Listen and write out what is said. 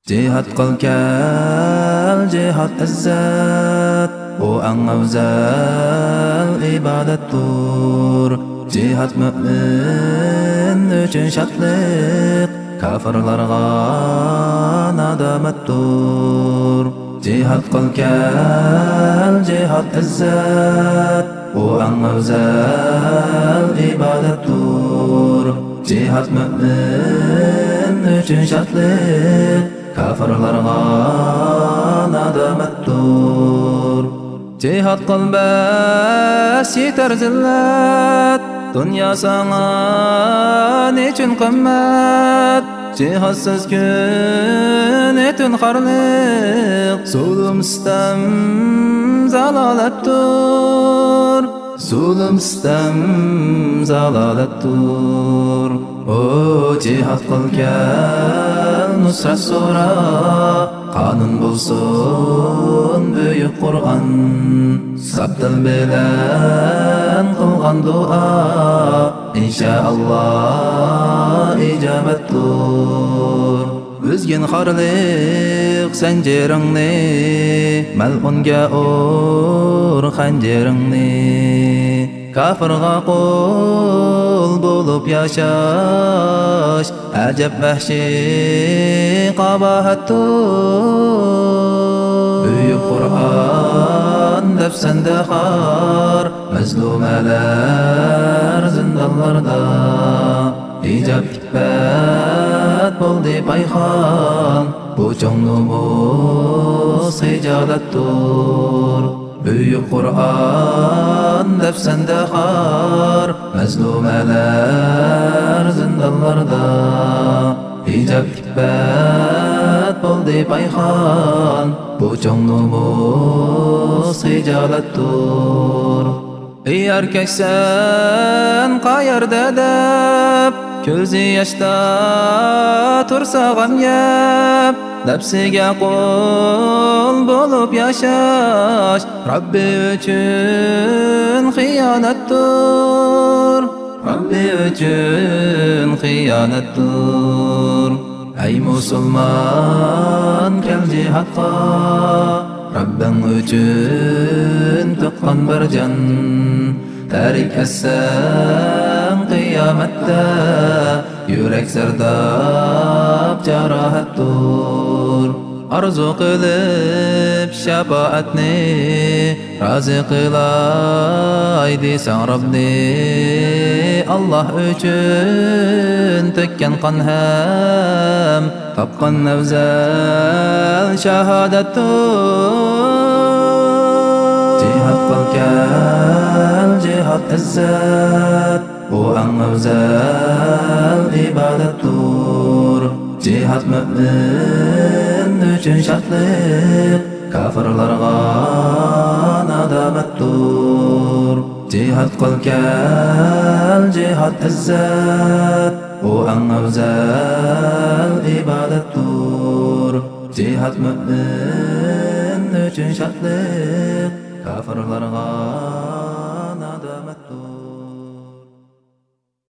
Jihad qil kel, jihad izzat, u eng afzal ibodatdir. Jihad mu'min uchun shodlik, kafirlarga nadomatdir. Jihad qil kel, jihad izzat, u eng afzal ibodatdir. Jihad mu'min uchun shodlik, kafirlarga nadomatdir. Jihad qilmas yetar zillat, dünya sana nechun qimmat. Jihadsiz kun etun xorliq, zulm sitam zalolatdir. Zulm sitam zalolatdir. O jihad qil kel, nusrat so'ra, qonun bo'lsin buyuk Qur'on. Sabdil bilan qilgan duo, inshaalloh ijobatdir. O'zgin xorliq sanjiringni, mal'unga ur xanjiringni. Kafirga qul bo'lib yashash, ajab vahshiy qabahatdir. Buyuk Qur'on dafsanda xor, mazlumalar zindonlarda. Ijab tikbat bo'ldi payxon, bu cho'ng numus hijolatdir. Buyuk Qur'on dafsanda xor, mazlumalar zindonlarda. Ijab tikbat bo'ldi payxon, bu cho'ng numus hijolatdir. Ey erkaksan qayerda deb, ko'zi yoshda tursa g'am yeb. Nafsiga qul bo'lib yashash, Rabbi uchun xiyonatdir. Rabbi uchun xiyonatdir. Ey musulmon, kel jihadga, Rabbing uchun tuqqan bir jon. Tarik etsen qiyomatda, yurak sardab jarohatdir. Arzu qilib shafaatni, rozi qilay desan Robni. Allah uchun to'kkan qon ham, topgan afzal shahodatdir. Jihad qil kel, jihad izzat, u eng afzal ibodatdir. Jihad mu'min uchun shodlik, kafirlarga nadomatdir. Jihad qil kel, jihad izzat, u eng afzal ibodatdir. Jihad mu'min uchun shodlik, kafirlarga